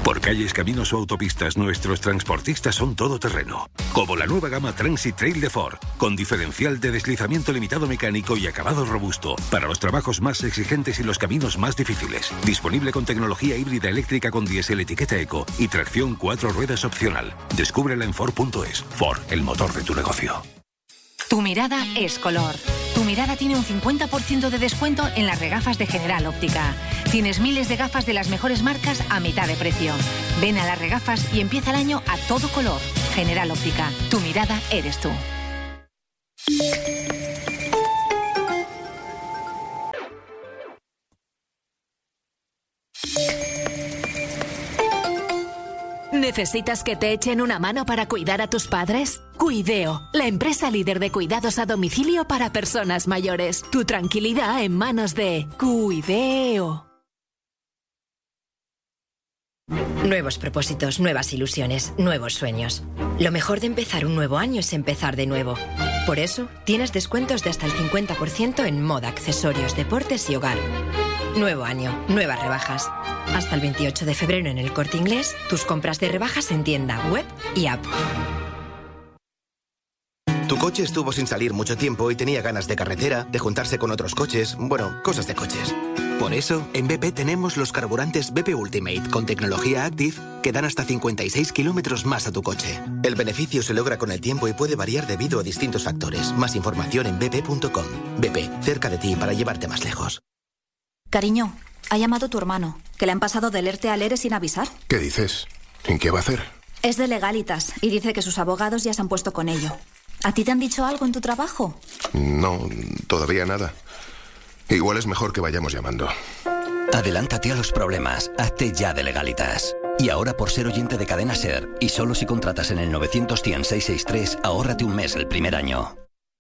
Por calles, caminos o autopistas, nuestros transportistas son todoterreno. Como la nueva gama Transit Trail de Ford, con diferencial de deslizamiento limitado mecánico y acabado robusto, para los trabajos más exigentes y los caminos más difíciles. Disponible con tecnología híbrida eléctrica con diésel etiqueta eco y tracción 4 ruedas opcional. Descúbrela en Ford.es. Ford, el motor de tu negocio. Tu mirada es color. Tu mirada tiene un 50% de descuento en las regafas de General Óptica. Tienes miles de gafas de las mejores marcas a mitad de precio. Ven a las regafas y empieza el año a todo color. General Óptica. Tu mirada eres tú. ¿Necesitas que te echen una mano para cuidar a tus padres? Cuideo, la empresa líder de cuidados a domicilio para personas mayores. Tu tranquilidad en manos de Cuideo. Nuevos propósitos, nuevas ilusiones, nuevos sueños. Lo mejor de empezar un nuevo año es empezar de nuevo. Por eso, tienes descuentos de hasta el 50% en moda, accesorios, deportes y hogar. Nuevo año, nuevas rebajas. Hasta el 28 de febrero en El Corte Inglés, tus compras de rebajas en tienda, web y app. Tu coche estuvo sin salir mucho tiempo y tenía ganas de carretera, de juntarse con otros coches, bueno, cosas de coches. Por eso, en BP tenemos los carburantes BP Ultimate con tecnología Active que dan hasta 56 kilómetros más a tu coche. El beneficio se logra con el tiempo y puede variar debido a distintos factores. Más información en bp.com. BP, cerca de ti para llevarte más lejos. Cariño, ha llamado tu hermano, que le han pasado del ERTE al ERE sin avisar. ¿Qué dices? ¿En qué va a hacer? Es de Legalitas y dice que sus abogados ya se han puesto con ello. ¿A ti te han dicho algo en tu trabajo? No, todavía nada. Igual es mejor que vayamos llamando. Adelántate a los problemas. Hazte ya de Legalitas. Y ahora, por ser oyente de Cadena SER, y solo si contratas en el 900-100-663, ahórrate un mes el primer año.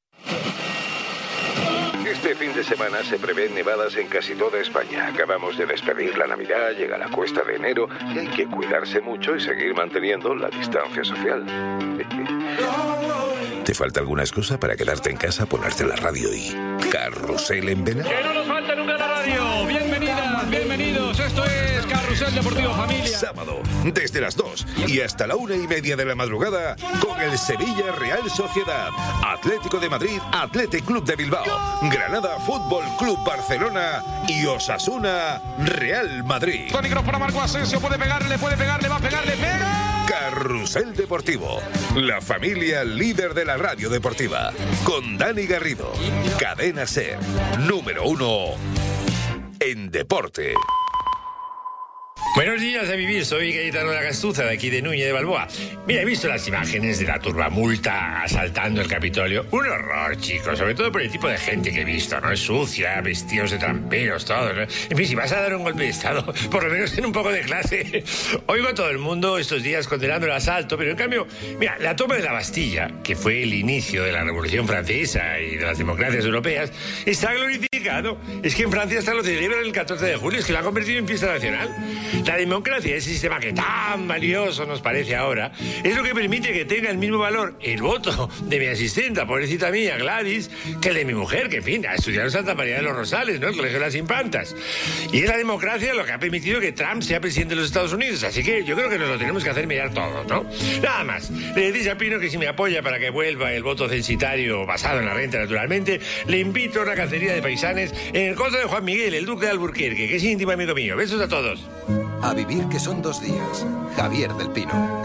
Este fin de semana se prevén nevadas en casi toda España. Acabamos de despedir la Navidad, llega la cuesta de enero y hay que cuidarse mucho y seguir manteniendo la distancia social. ¿Te falta alguna excusa para quedarte en casa, ponerte la radio y Carrusel en vena? ¡Que no nos falte nunca la radio! Bienvenidas, bienvenidos. Esto es Carrusel Deportivo Familia. Sábado, desde las 2 y hasta la 1:30 de la madrugada, con el Sevilla Real Sociedad, Atlético de Madrid, Athletic Club de Bilbao, Granada Fútbol Club Barcelona y Osasuna Real Madrid. Con micrófono Marco Asensio, puede pegarle, va a pegarle, ¡pega! Carrusel Deportivo, la familia líder de la radio deportiva, con Dani Garrido, Cadena SER, número 1 en deporte. Buenos días a vivir, soy Cayetano de la Castuza, de aquí de Núñez de Balboa. Mira, he visto las imágenes de la turbamulta asaltando el Capitolio. Un horror, chicos, sobre todo por el tipo de gente que he visto, ¿no? Es sucia, vestidos de tramperos, todos, ¿no? En fin, si vas a dar un golpe de Estado, por lo menos ten un poco de clase. Oigo a todo el mundo estos días condenando el asalto, pero en cambio, mira, la toma de la Bastilla, que fue el inicio de la Revolución Francesa y de las democracias europeas, está glorificado. Es que en Francia hasta lo celebran el 14 de julio, es que lo han convertido en fiesta nacional. La democracia, ese sistema que tan valioso nos parece ahora, es lo que permite que tenga el mismo valor el voto de mi asistenta, pobrecita mía, Gladys, que el de mi mujer, que en fin, ha estudiado en Santa María de los Rosales, ¿no? El Colegio de las Infantas. Y es la democracia lo que ha permitido que Trump sea presidente de los Estados Unidos, así que yo creo que nos lo tenemos que hacer mirar todos, ¿no? Nada más. Le decís a Pino que si me apoya para que vuelva el voto censitario basado en la renta, naturalmente, le invito a una cacería de paisanes en el costo de Juan Miguel, el duque de Alburquerque, que es íntimo amigo mío. Besos a todos. A vivir que son 2 días. Javier del Pino.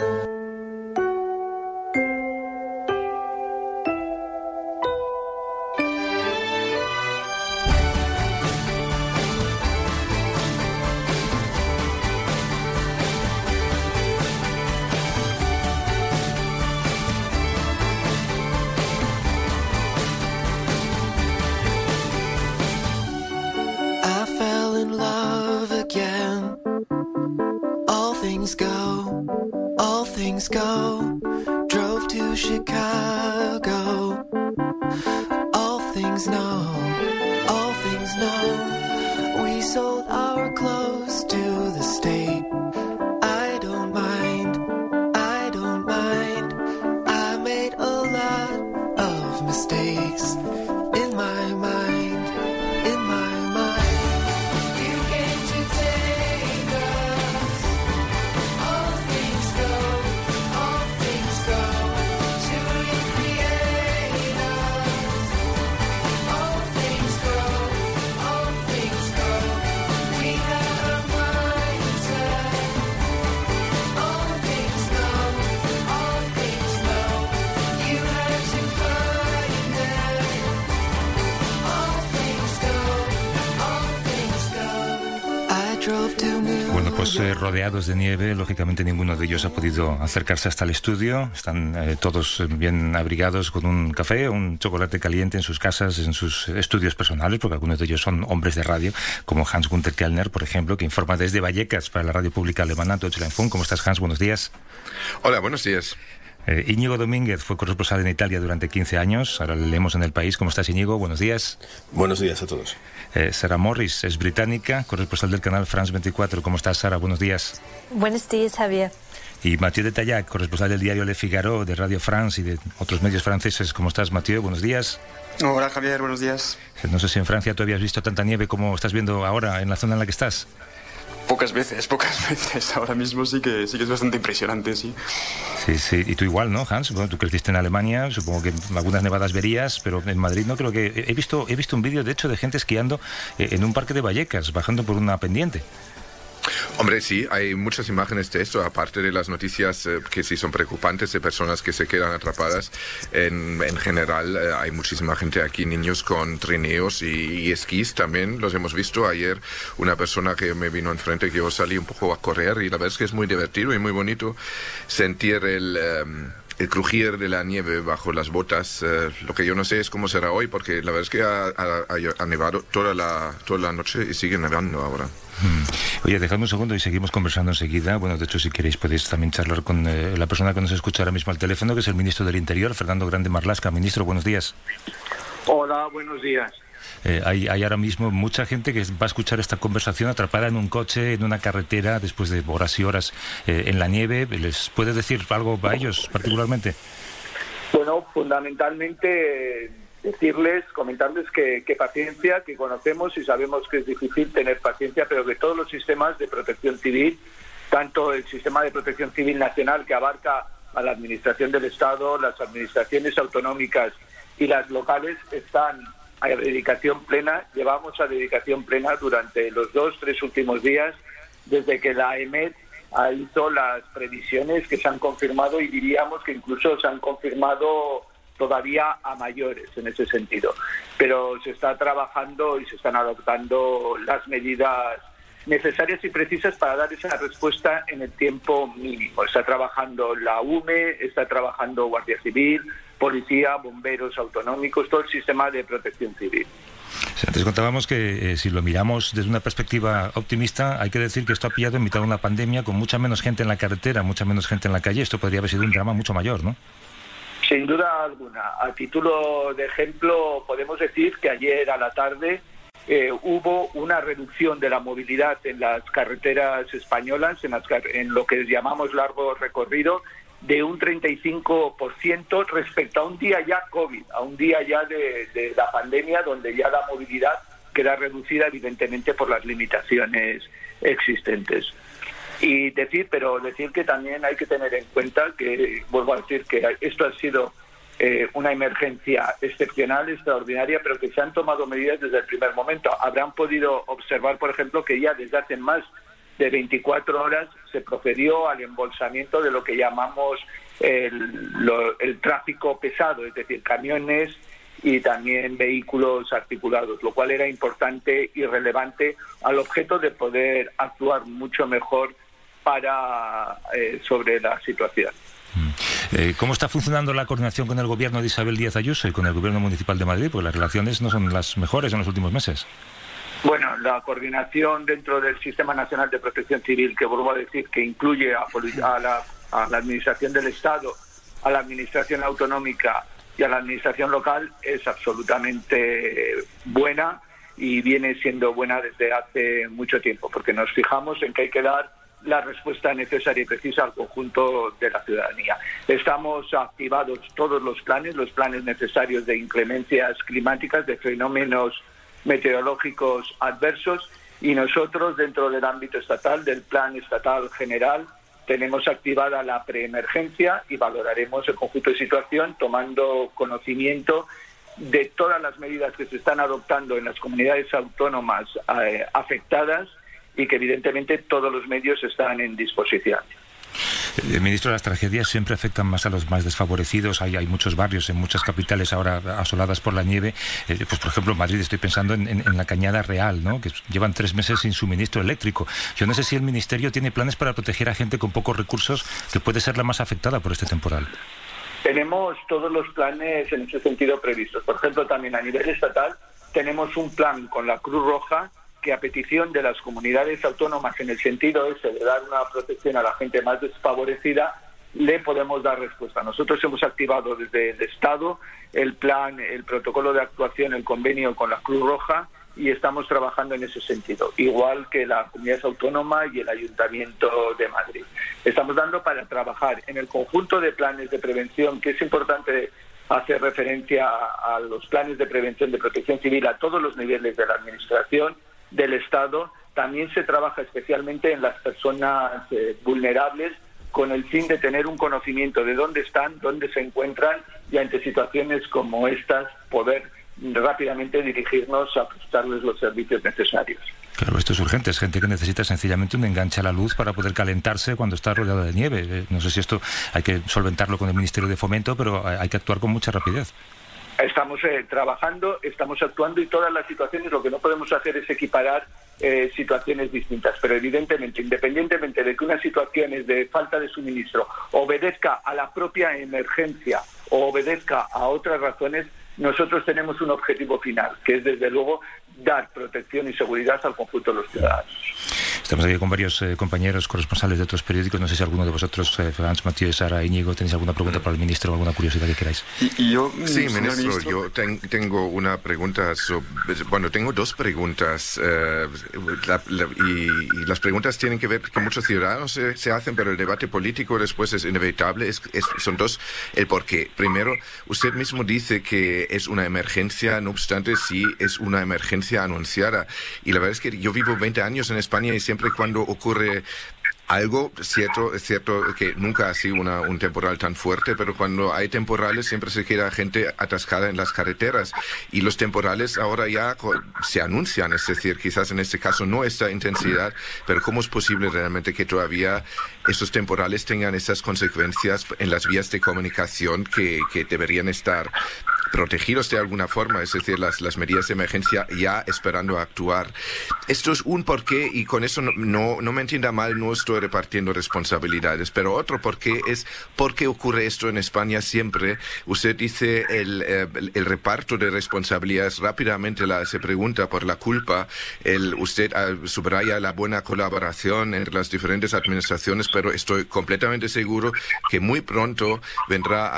Go, drove to Chicago. All things know, we sold our clothes to the state. I don't mind, I made a lot of mistakes in my mind. You came to take us Estamos rodeados de nieve, lógicamente ninguno de ellos ha podido acercarse hasta el estudio. Están todos bien abrigados con un café o un chocolate caliente en sus casas, en sus estudios personales, porque algunos de ellos son hombres de radio, como Hans-Günther Kellner, por ejemplo, que informa desde Vallecas para la radio pública alemana Deutschlandfunk. ¿Cómo estás, Hans? Buenos días. Hola, buenos días. Íñigo Domínguez fue corresponsal en Italia durante 15 años, ahora le leemos en El País. ¿Cómo estás, Íñigo? Buenos días. Buenos días a todos. Sarah Morris es británica, corresponsal del canal France 24. ¿Cómo estás, Sara? Buenos días. Buenos días, Javier. Y Mathieu de Tallac, corresponsal del diario Le Figaro, de Radio France y de otros medios franceses. ¿Cómo estás, Mathieu? Buenos días. Hola, Javier. Buenos días. No sé si en Francia tú habías visto tanta nieve como estás viendo ahora en la zona en la que estás. Pocas veces. Ahora mismo sí que es bastante impresionante, sí. Sí. Y tú igual, ¿no, Hans? Bueno, tú creciste en Alemania, supongo que algunas nevadas verías, pero en Madrid no creo que... He visto un vídeo, de hecho, de gente esquiando en un parque de Vallecas, bajando por una pendiente. Hombre, sí, hay muchas imágenes de esto, aparte de las noticias que sí son preocupantes de personas que se quedan atrapadas. En general hay muchísima gente aquí, niños con trineos y esquís también, los hemos visto. Ayer una persona que me vino enfrente, que yo salí un poco a correr y la verdad es que es muy divertido y muy bonito sentir el crujir de la nieve bajo las botas. Lo que yo no sé es cómo será hoy, porque la verdad es que ha nevado toda la noche y sigue nevando ahora. Oye, dejadme un segundo y seguimos conversando enseguida. Bueno, de hecho, si queréis podéis también charlar con la persona que nos escucha ahora mismo al teléfono, que es el ministro del Interior, Fernando Grande Marlaska. Ministro, buenos días. Hola, buenos días. Hay ahora mismo mucha gente que va a escuchar esta conversación atrapada en un coche, en una carretera, después de horas y horas en la nieve. ¿Les puede decir algo a ellos particularmente? Bueno, fundamentalmente comentarles que paciencia, que conocemos y sabemos que es difícil tener paciencia, pero que todos los sistemas de protección civil, tanto el sistema de protección civil nacional, que abarca a la administración del Estado, las administraciones autonómicas y las locales, están a dedicación plena. Llevamos a dedicación plena durante los 2-3 últimos días, desde que la EMET hizo las previsiones que se han confirmado, y diríamos que incluso se han confirmado todavía a mayores en ese sentido. Pero se está trabajando y se están adoptando las medidas necesarias y precisas para dar esa respuesta en el tiempo mínimo. Está trabajando la UME, está trabajando Guardia Civil, Policía, bomberos autonómicos, todo el sistema de protección civil. Antes contábamos que si lo miramos desde una perspectiva optimista, hay que decir que esto ha pillado en mitad de una pandemia, con mucha menos gente en la carretera, mucha menos gente en la calle. Esto podría haber sido un drama mucho mayor, ¿no? Sin duda alguna. A título de ejemplo, podemos decir que ayer a la tarde hubo una reducción de la movilidad en las carreteras españolas, en lo que llamamos largo recorrido, de un 35% respecto a un día ya COVID, a un día ya de la pandemia, donde ya la movilidad queda reducida evidentemente por las limitaciones existentes. Y decir que también hay que tener en cuenta que, vuelvo a decir, que esto ha sido una emergencia excepcional, extraordinaria, pero que se han tomado medidas desde el primer momento. Habrán podido observar, por ejemplo, que ya desde hace más de 24 horas se procedió al embolsamiento de lo que llamamos el tráfico pesado, es decir, camiones y también vehículos articulados, lo cual era importante y relevante al objeto de poder actuar mucho mejor sobre la situación. ¿Cómo está funcionando la coordinación con el gobierno de Isabel Díaz Ayuso y con el gobierno municipal de Madrid? Porque las relaciones no son las mejores en los últimos meses. Bueno, la coordinación dentro del Sistema Nacional de Protección Civil, que vuelvo a decir que incluye a la Administración del Estado, a la Administración Autonómica y a la Administración Local, es absolutamente buena y viene siendo buena desde hace mucho tiempo, porque nos fijamos en que hay que dar la respuesta necesaria y precisa al conjunto de la ciudadanía. Estamos activados todos los planes necesarios de inclemencias climáticas, de fenómenos meteorológicos adversos, y nosotros dentro del ámbito estatal, del Plan Estatal General, tenemos activada la preemergencia y valoraremos el conjunto de situación tomando conocimiento de todas las medidas que se están adoptando en las comunidades autónomas afectadas y que evidentemente todos los medios están en disposición. Ministro, las tragedias siempre afectan más a los más desfavorecidos. Hay muchos barrios en muchas capitales ahora asoladas por la nieve. Pues por ejemplo, en Madrid estoy pensando en la Cañada Real, ¿no? Que llevan 3 meses sin suministro eléctrico. Yo no sé si el Ministerio tiene planes para proteger a gente con pocos recursos, que puede ser la más afectada por este temporal. Tenemos todos los planes en ese sentido previstos. Por ejemplo, también a nivel estatal tenemos un plan con la Cruz Roja que, a petición de las comunidades autónomas, en el sentido ese de dar una protección a la gente más desfavorecida, le podemos dar respuesta. Nosotros hemos activado desde el Estado el plan, el protocolo de actuación, el convenio con la Cruz Roja, y estamos trabajando en ese sentido, igual que la Comunidad Autónoma y el Ayuntamiento de Madrid. Estamos dando para trabajar en el conjunto de planes de prevención, que es importante hacer referencia a los planes de prevención de protección civil a todos los niveles de la Administración, del Estado. También se trabaja especialmente en las personas vulnerables, con el fin de tener un conocimiento de dónde están, dónde se encuentran, y ante situaciones como estas poder rápidamente dirigirnos a prestarles los servicios necesarios. Claro, esto es urgente. Es gente que necesita sencillamente un enganche a la luz para poder calentarse cuando está rodeada de nieve. No sé si esto hay que solventarlo con el Ministerio de Fomento, pero hay que actuar con mucha rapidez. Estamos trabajando, estamos actuando, y todas las situaciones, lo que no podemos hacer es equiparar situaciones distintas, pero evidentemente, independientemente de que una situación es de falta de suministro obedezca a la propia emergencia o obedezca a otras razones, nosotros tenemos un objetivo final, que es desde luego dar protección y seguridad al conjunto de los ciudadanos. Estamos aquí con varios compañeros corresponsales de otros periódicos. No sé si alguno de vosotros, Franz, Matías, Sara, Íñigo, tenéis alguna pregunta para el ministro o alguna curiosidad que queráis. Sí, ministro, yo tengo una pregunta. Tengo 2 preguntas. Y las preguntas tienen que ver con muchos ciudadanos se hacen, pero el debate político después es inevitable. Son 2. El por qué. Primero, usted mismo dice que es una emergencia, no obstante, sí es una emergencia anunciada. Y la verdad es que yo vivo 20 años en España, y siempre cuando ocurre algo, es cierto que nunca ha sido un temporal tan fuerte, pero cuando hay temporales siempre se queda gente atascada en las carreteras, y los temporales ahora ya se anuncian, es decir, quizás en este caso no esta intensidad, pero ¿cómo es posible realmente que todavía esos temporales tengan esas consecuencias en las vías de comunicación que deberían estar protegidos de alguna forma, es decir, las medidas de emergencia ya esperando a actuar? Esto es un porqué, y con eso no me entienda mal, no estoy repartiendo responsabilidades, pero otro porqué es por qué ocurre esto en España siempre. Usted dice el reparto de responsabilidades, rápidamente se pregunta por la culpa, usted subraya la buena colaboración entre las diferentes administraciones, pero estoy completamente seguro que muy pronto vendrá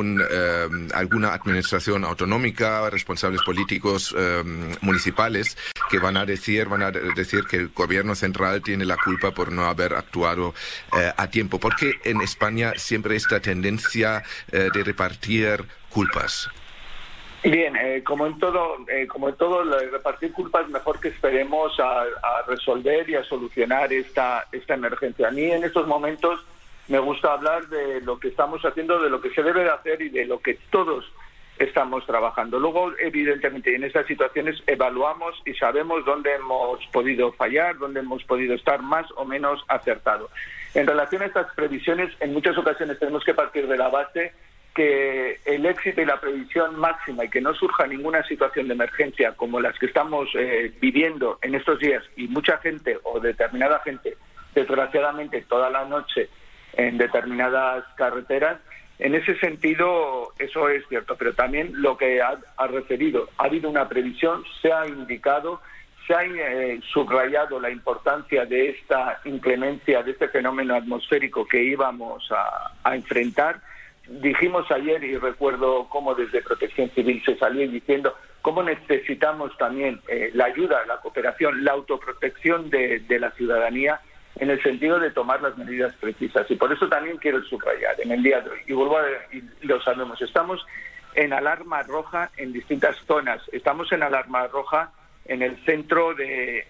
alguna administración autonómica, responsables políticos municipales, que van a decir que el gobierno central tiene la culpa por no haber actuado a tiempo. ¿Por qué en España siempre esta tendencia de repartir culpas? Bien, como en todo, repartir culpas, mejor que esperemos a resolver y a solucionar esta emergencia. A mí en estos momentos me gusta hablar de lo que estamos haciendo, de lo que se debe de hacer y de lo que todos estamos trabajando. Luego, evidentemente, en estas situaciones evaluamos y sabemos dónde hemos podido fallar, dónde hemos podido estar más o menos acertados. En relación a estas previsiones, en muchas ocasiones tenemos que partir de la base que el éxito y la previsión máxima, y que no surja ninguna situación de emergencia como las que estamos viviendo en estos días, y mucha gente o determinada gente, desgraciadamente, toda la noche en determinadas carreteras. En ese sentido, eso es cierto, pero también lo que ha referido, ha habido una previsión, se ha indicado, se ha subrayado la importancia de esta inclemencia, de este fenómeno atmosférico que íbamos a enfrentar. Dijimos ayer, y recuerdo cómo desde Protección Civil se salió diciendo cómo necesitamos también la ayuda, la cooperación, la autoprotección de la ciudadanía, en el sentido de tomar las medidas precisas. Y por eso también quiero subrayar en el día de hoy, y lo sabemos, estamos en alarma roja en distintas zonas. Estamos en alarma roja en el centro de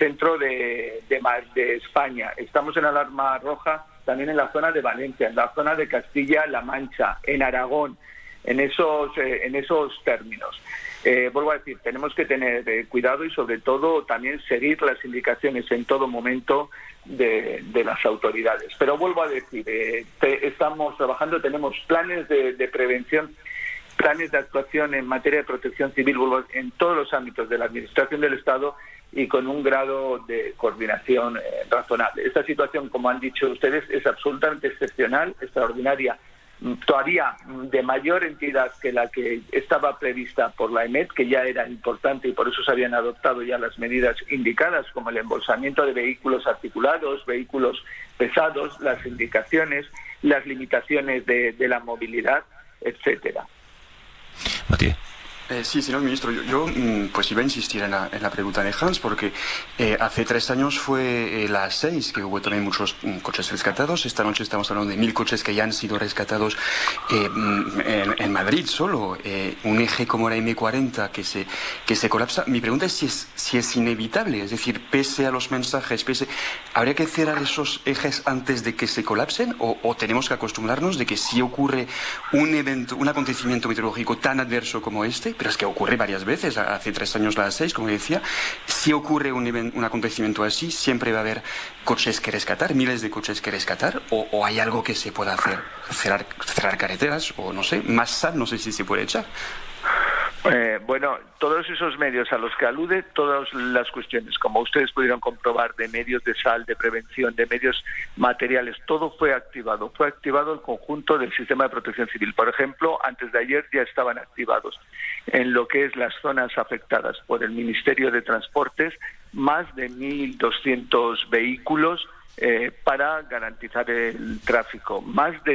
España. Estamos en alarma roja también en la zona de Valencia, en la zona de Castilla-La Mancha, en Aragón. en esos términos. Vuelvo a decir, tenemos que tener cuidado y sobre todo también seguir las indicaciones en todo momento de las autoridades. Pero vuelvo a decir, estamos trabajando, tenemos planes de prevención, planes de actuación en materia de protección civil en todos los ámbitos de la Administración del Estado y con un grado de coordinación razonable. Esta situación, como han dicho ustedes, es absolutamente excepcional, extraordinaria, todavía de mayor entidad que la que estaba prevista por la EMET, que ya era importante y por eso se habían adoptado ya las medidas indicadas, como el embolsamiento de vehículos articulados, vehículos pesados, las indicaciones, las limitaciones de la movilidad, etcétera. Matías. Sí, señor ministro, yo pues iba a insistir en la pregunta de Hans, porque hace 3 años fue la 6 que hubo también muchos coches rescatados. Esta noche estamos hablando de 1000 coches que ya han sido rescatados en Madrid solo. Un eje como la M40 que se colapsa. Mi pregunta es si es inevitable, es decir, pese a los mensajes, ¿habría que cerrar esos ejes antes de que se colapsen o tenemos que acostumbrarnos de que si ocurre un acontecimiento meteorológico tan adverso como este, pero es que ocurre varias veces, hace 3 años la 6, como decía, si ocurre un acontecimiento así, siempre va a haber coches que rescatar, miles de coches que rescatar, o hay algo que se pueda hacer, cerrar carreteras, o no sé, más sal, no sé si se puede echar. Bueno, todos esos medios a los que alude, todas las cuestiones, como ustedes pudieron comprobar, de medios de sal, de prevención, de medios materiales, todo fue activado el conjunto del sistema de protección civil. Por ejemplo, antes de ayer ya estaban activados en lo que es las zonas afectadas por el Ministerio de Transportes, más de 1.200 vehículos para garantizar el tráfico. Más de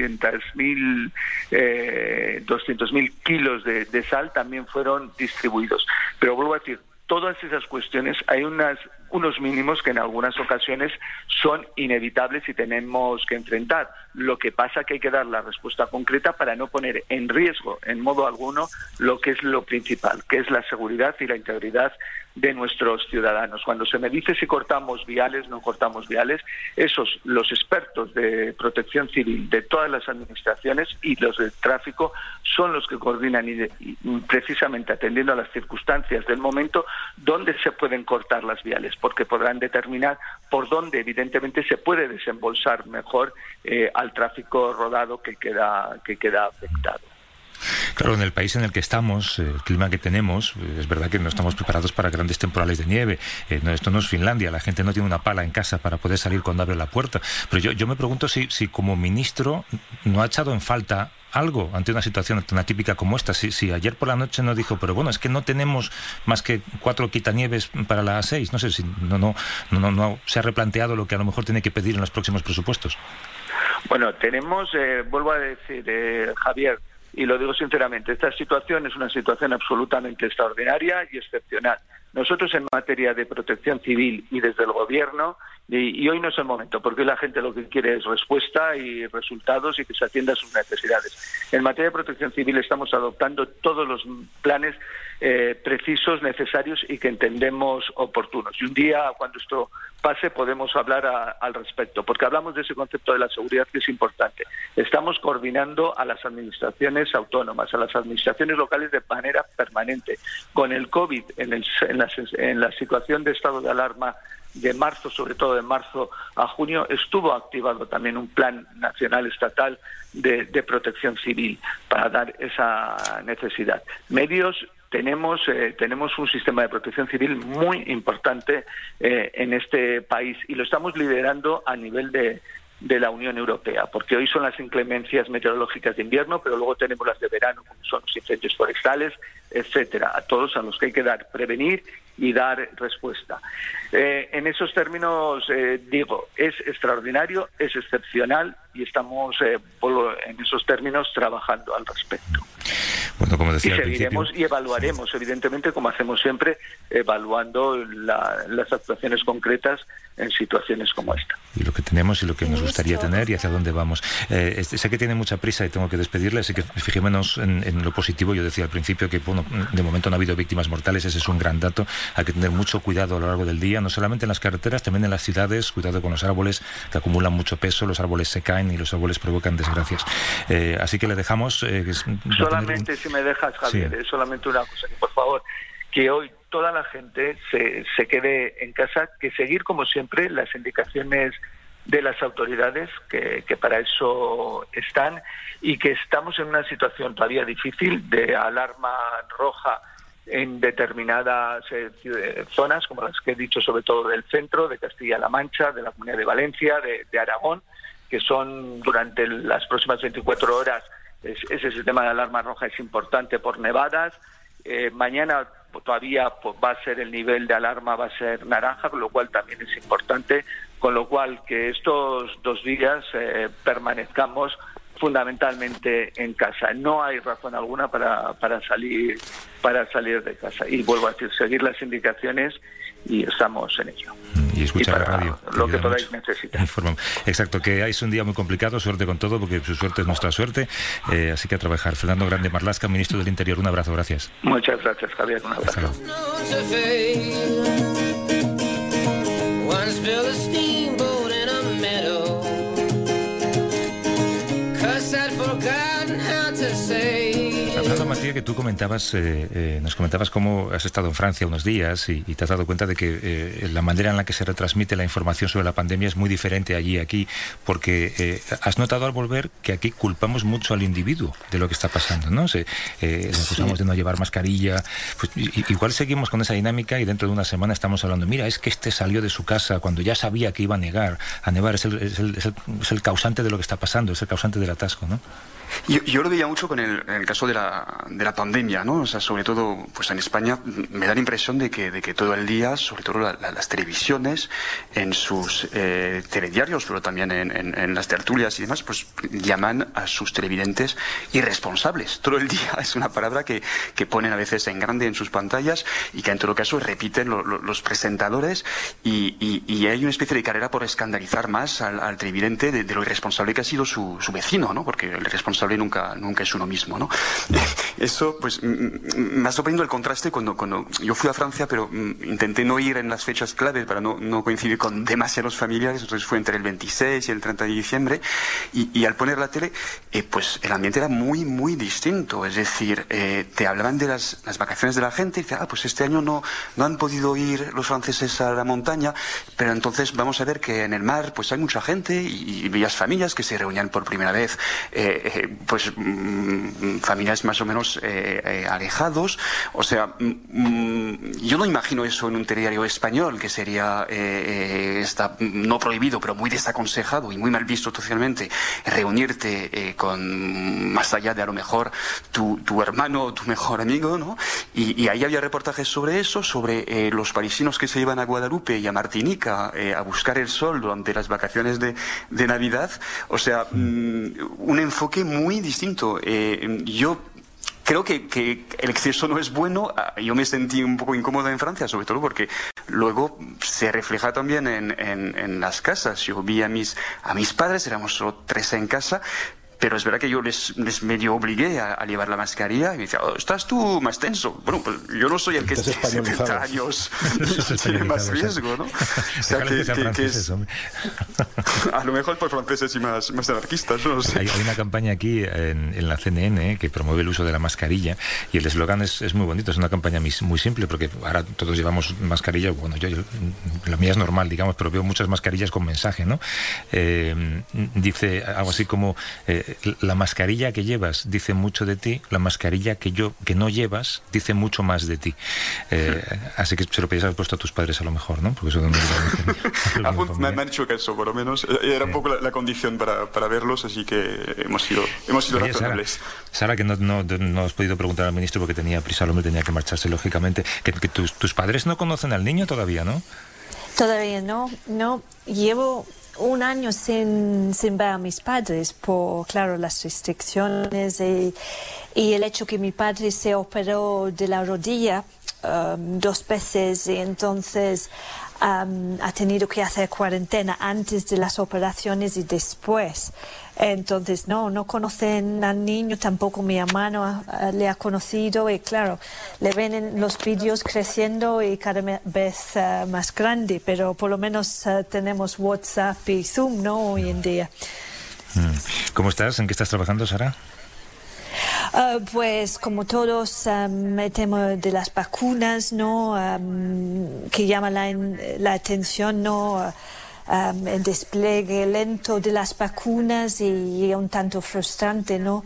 200.000 kilos de sal también fueron distribuidos. Pero vuelvo a decir, todas esas cuestiones, hay unos mínimos que en algunas ocasiones son inevitables y tenemos que enfrentar. Lo que pasa que hay que dar la respuesta concreta para no poner en riesgo, en modo alguno, lo que es lo principal, que es la seguridad y la integridad de nuestros ciudadanos. Cuando se me dice si cortamos viales, no cortamos viales, los expertos de protección civil de todas las administraciones y los de tráfico son los que coordinan y precisamente atendiendo a las circunstancias del momento, dónde se pueden cortar las viales, porque podrán determinar por dónde evidentemente se puede desembolsar mejor al tráfico rodado que queda afectado. Claro, en el país en el que estamos, el clima que tenemos, es verdad que no estamos preparados para grandes temporales de nieve. Esto no es Finlandia, la gente no tiene una pala en casa para poder salir cuando abre la puerta. Pero yo me pregunto si como ministro no ha echado en falta algo ante una situación tan atípica como esta. Si ayer por la noche no dijo, pero bueno, es que no tenemos más que 4 quitanieves para la A6. No sé si no se ha replanteado lo que a lo mejor tiene que pedir en los próximos presupuestos. Bueno, tenemos, vuelvo a decir, Javier, y lo digo sinceramente, esta situación es una situación absolutamente extraordinaria y excepcional. Nosotros en materia de protección civil y desde el Gobierno, y hoy no es el momento, porque hoy la gente lo que quiere es respuesta y resultados y que se atienda a sus necesidades. En materia de protección civil estamos adoptando todos los planes precisos, necesarios y que entendemos oportunos. Y un día, cuando esto pase, podemos hablar al respecto, porque hablamos de ese concepto de la seguridad que es importante. Estamos coordinando a las administraciones autónomas, a las administraciones locales de manera permanente. Con el COVID, en la situación de estado de alarma de marzo, sobre todo de marzo a junio, estuvo activado también un plan nacional estatal de protección civil para dar esa necesidad. Medios, tenemos un sistema de protección civil muy importante en este país y lo estamos liderando a nivel de la Unión Europea, porque hoy son las inclemencias meteorológicas de invierno, pero luego tenemos las de verano, como son los incendios forestales, etcétera, a todos a los que hay que prevenir y dar respuesta. En esos términos, digo, es extraordinario, es excepcional y estamos en esos términos trabajando al respecto. Bueno, como decía y seguiremos y evaluaremos, evidentemente, como hacemos siempre, evaluando las actuaciones concretas en situaciones como esta. Y lo que tenemos y lo que nos gustaría tener y hacia dónde vamos. Sé que tiene mucha prisa y tengo que despedirle, así que fijémonos en lo positivo. Yo decía al principio que, bueno, de momento no ha habido víctimas mortales, ese es un gran dato. Hay que tener mucho cuidado a lo largo del día, no solamente en las carreteras, también en las ciudades. Cuidado con los árboles que acumulan mucho peso, los árboles se caen y los árboles provocan desgracias. Así que le dejamos... solamente, si me dejas, Javier, sí. Solamente una cosa, que por favor, que hoy toda la gente se quede en casa, que seguir como siempre las indicaciones de las autoridades, que para eso están, y que estamos en una situación todavía difícil de alarma roja en determinadas zonas, como las que he dicho, sobre todo del centro, de Castilla-La Mancha, de la Comunidad de Valencia, de Aragón, que son durante las próximas 24 horas, ese sistema de alarma roja es importante por nevadas. Mañana todavía va a ser el nivel de alarma, va a ser naranja, con lo cual también es importante, con lo cual que estos 2 días permanezcamos fundamentalmente en casa. No hay razón alguna para salir de casa. Y vuelvo a decir, seguir las indicaciones y estamos en ello. Y escuchar la radio. Lo que podáis necesitar. Exacto, que es un día muy complicado, suerte con todo, porque su suerte es nuestra suerte, así que a trabajar. Fernando Grande Marlaska, ministro del Interior, un abrazo, gracias. Muchas gracias, Javier, un abrazo. Hablando, Matías, que tú comentabas, nos comentabas cómo has estado en Francia unos días y te has dado cuenta de que la manera en la que se retransmite la información sobre la pandemia es muy diferente allí y aquí, porque has notado al volver que aquí culpamos mucho al individuo de lo que está pasando, ¿no? Le acusamos de no llevar mascarilla, pues, igual seguimos con esa dinámica y dentro de una semana estamos hablando, mira, es que este salió de su casa cuando ya sabía que iba a nevar, es el causante de lo que está pasando, es el causante del atasco, ¿no? Yo lo veía mucho con el caso de la pandemia, ¿no? O sea, sobre todo, pues en España me da la impresión de que todo el día, sobre todo las televisiones, en sus telediarios, pero también en las tertulias y demás, pues llaman a sus televidentes irresponsables. Todo el día es una palabra que ponen a veces en grande en sus pantallas y que en todo caso repiten los presentadores y hay una especie de carrera por escandalizar más al televidente de lo irresponsable que ha sido su vecino, ¿no? Porque el responsable nunca es uno mismo, ¿no? Eso, pues, me ha sorprendido el contraste cuando yo fui a Francia, pero intenté no ir en las fechas clave para no coincidir con demasiados familiares, entonces fue entre el 26 y el 30 de diciembre, y al poner la tele, pues el ambiente era muy, muy distinto, es decir, te hablaban de las vacaciones de la gente, y dice, pues este año no han podido ir los franceses a la montaña, pero entonces vamos a ver que en el mar, pues hay mucha gente, y veías familias que se reunían por primera vez, pues familias más o menos alejados, o sea, yo no imagino eso en un telediario español, que sería está no prohibido, pero muy desaconsejado y muy mal visto socialmente, reunirte con, más allá de a lo mejor tu hermano o tu mejor amigo, ¿no? Y ahí había reportajes sobre eso, sobre los parisinos que se iban a Guadalupe y a Martinica a buscar el sol durante las vacaciones de Navidad, o sea, un enfoque muy distinto. Yo creo que el exceso no es bueno. Yo me sentí un poco incómodo en Francia, sobre todo porque luego se refleja también en las casas. Yo vi a mis padres, éramos solo 3 en casa, pero es verdad que yo les medio obligué a llevar la mascarilla y me decía, estás tú más tenso. Bueno, pues yo no soy el que tiene 70 años y tiene más riesgo, ¿no? O sea, que es, a lo mejor por franceses y más anarquistas, no lo sé. Hay una campaña aquí en la CNN que promueve el uso de la mascarilla y el eslogan es muy bonito, es una campaña muy simple porque ahora todos llevamos mascarilla, bueno, yo la mía es normal, digamos, pero veo muchas mascarillas con mensaje, ¿no? Dice algo así como... la mascarilla que llevas dice mucho de ti, la mascarilla que no llevas dice mucho más de ti. Así que se lo podías haber puesto a tus padres a lo mejor, ¿no? Porque eso me han dicho que eso, por lo menos. Era un poco la condición para verlos, así que hemos sido razonables. Sara, que no has podido preguntar al ministro porque tenía prisa, el hombre tenía que marcharse, lógicamente. Que tus padres no conocen al niño todavía, ¿no? Todavía no. Llevo un año sin ver a mis padres por, claro, las restricciones y el hecho que mi padre se operó de la rodilla 2 veces y entonces ha tenido que hacer cuarentena antes de las operaciones y después. Entonces no conocen al niño, tampoco mi hermano le ha conocido y claro, le ven en los vídeos creciendo y cada vez más grande, pero por lo menos tenemos WhatsApp y Zoom, ¿no? Hoy en día. ¿Cómo estás? ¿En qué estás trabajando, Sara? Pues como todos, el tema de las vacunas, ¿no? Que llama la atención, ¿no? El despliegue lento de las vacunas y un tanto frustrante, ¿no?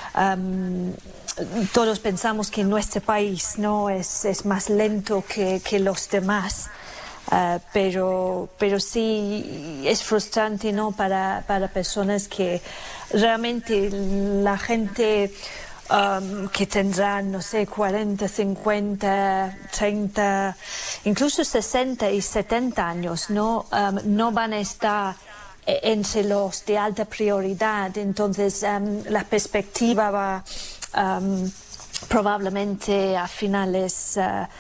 Todos pensamos que nuestro país, ¿no? es más lento que los demás. Pero sí es frustrante, ¿no? Para personas que realmente la gente que tendrán, no sé, 40, 50, 30, incluso 60 y 70 años, no van a estar entre los de alta prioridad. Entonces la perspectiva va probablemente a finales,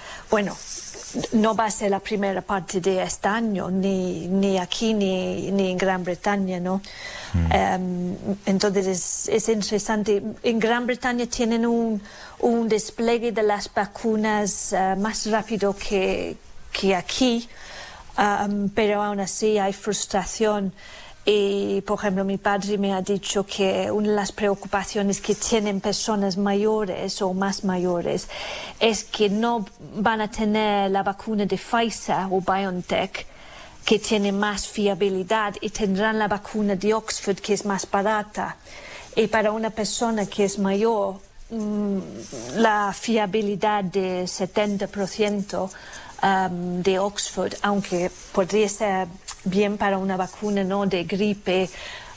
no va a ser la primera parte de este año, ni aquí ni en Gran Bretaña, ¿no? Entonces es interesante. En Gran Bretaña tienen un despliegue de las vacunas más rápido que aquí, pero aún así hay frustración. Y, por ejemplo, mi padre me ha dicho que una de las preocupaciones que tienen personas mayores o más mayores es que no van a tener la vacuna de Pfizer o BioNTech, que tiene más fiabilidad, y tendrán la vacuna de Oxford, que es más barata. Y para una persona que es mayor, la fiabilidad de 70% de Oxford, aunque podría ser bien para una vacuna, ¿no?, de gripe,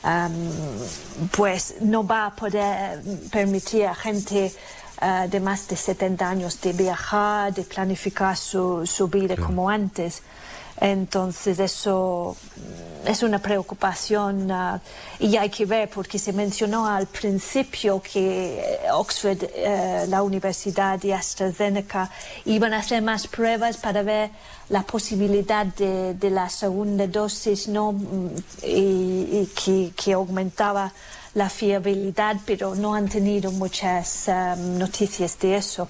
pues no va a poder permitir a gente de más de 70 años de viajar, de planificar su vida como antes. Entonces eso es una preocupación y hay que ver, porque se mencionó al principio que Oxford, la Universidad y AstraZeneca iban a hacer más pruebas para ver la posibilidad de la segunda dosis, ¿no? y que aumentaba la fiabilidad, pero no han tenido muchas noticias de eso.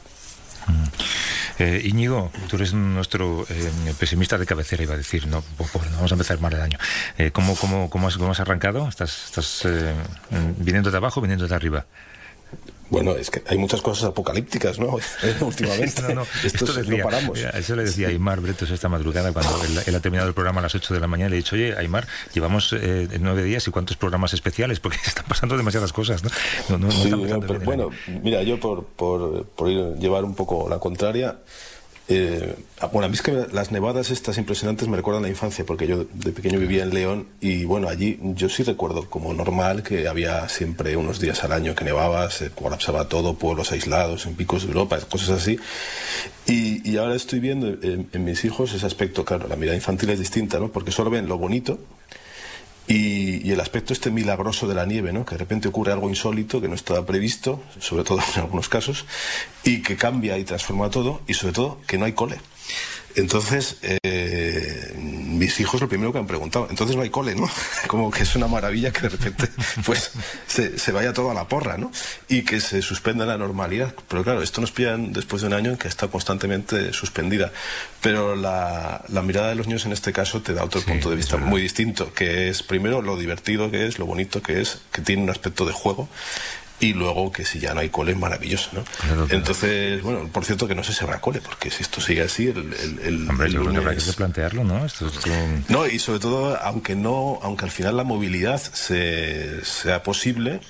Íñigo, tú eres nuestro pesimista de cabecera, iba a decir, no, vamos a empezar mal el año. ¿Cómo has arrancado? ¿Estás viniendo de abajo o viniendo de arriba? Bueno, es que hay muchas cosas apocalípticas, ¿no? Últimamente. Esto no paramos. Eso le decía a Aymar Bretos esta madrugada cuando él ha terminado el programa a las 8 de la mañana. Le he dicho, oye, Aymar, llevamos 9 días y ¿cuántos programas especiales? Porque están pasando demasiadas cosas, ¿no? Sí, bueno, mira, yo por llevar un poco la contraria, bueno, a mí es que las nevadas estas impresionantes me recuerdan la infancia, porque yo de pequeño vivía en León y bueno, allí yo sí recuerdo como normal que había siempre unos días al año que nevaba, se colapsaba todo, pueblos aislados en picos de Europa, cosas así. Y ahora estoy viendo en mis hijos ese aspecto, claro, la mirada infantil es distinta, ¿no? Porque solo ven lo bonito y el aspecto este milagroso de la nieve, ¿no? Que de repente ocurre algo insólito que no estaba previsto, sobre todo en algunos casos, y que cambia y transforma todo, y sobre todo que no hay cole. Entonces, mis hijos lo primero que han preguntado, entonces no hay cole, ¿no? Como que es una maravilla que de repente pues se vaya todo a la porra, ¿no? Y que se suspenda la normalidad. Pero claro, esto nos pilla después de un año en que está constantemente suspendida. Pero la mirada de los niños en este caso te da otro punto de vista muy distinto, que es primero lo divertido que es, lo bonito que es, que tiene un aspecto de juego. Y luego que si ya no hay cole es maravilloso, ¿no? Claro. Entonces, bueno, por cierto que no sé si habrá cole, porque si esto sigue así, Hombre, yo creo que habrá que plantearlo, ¿no? No, y sobre todo, aunque al final la movilidad sea posible,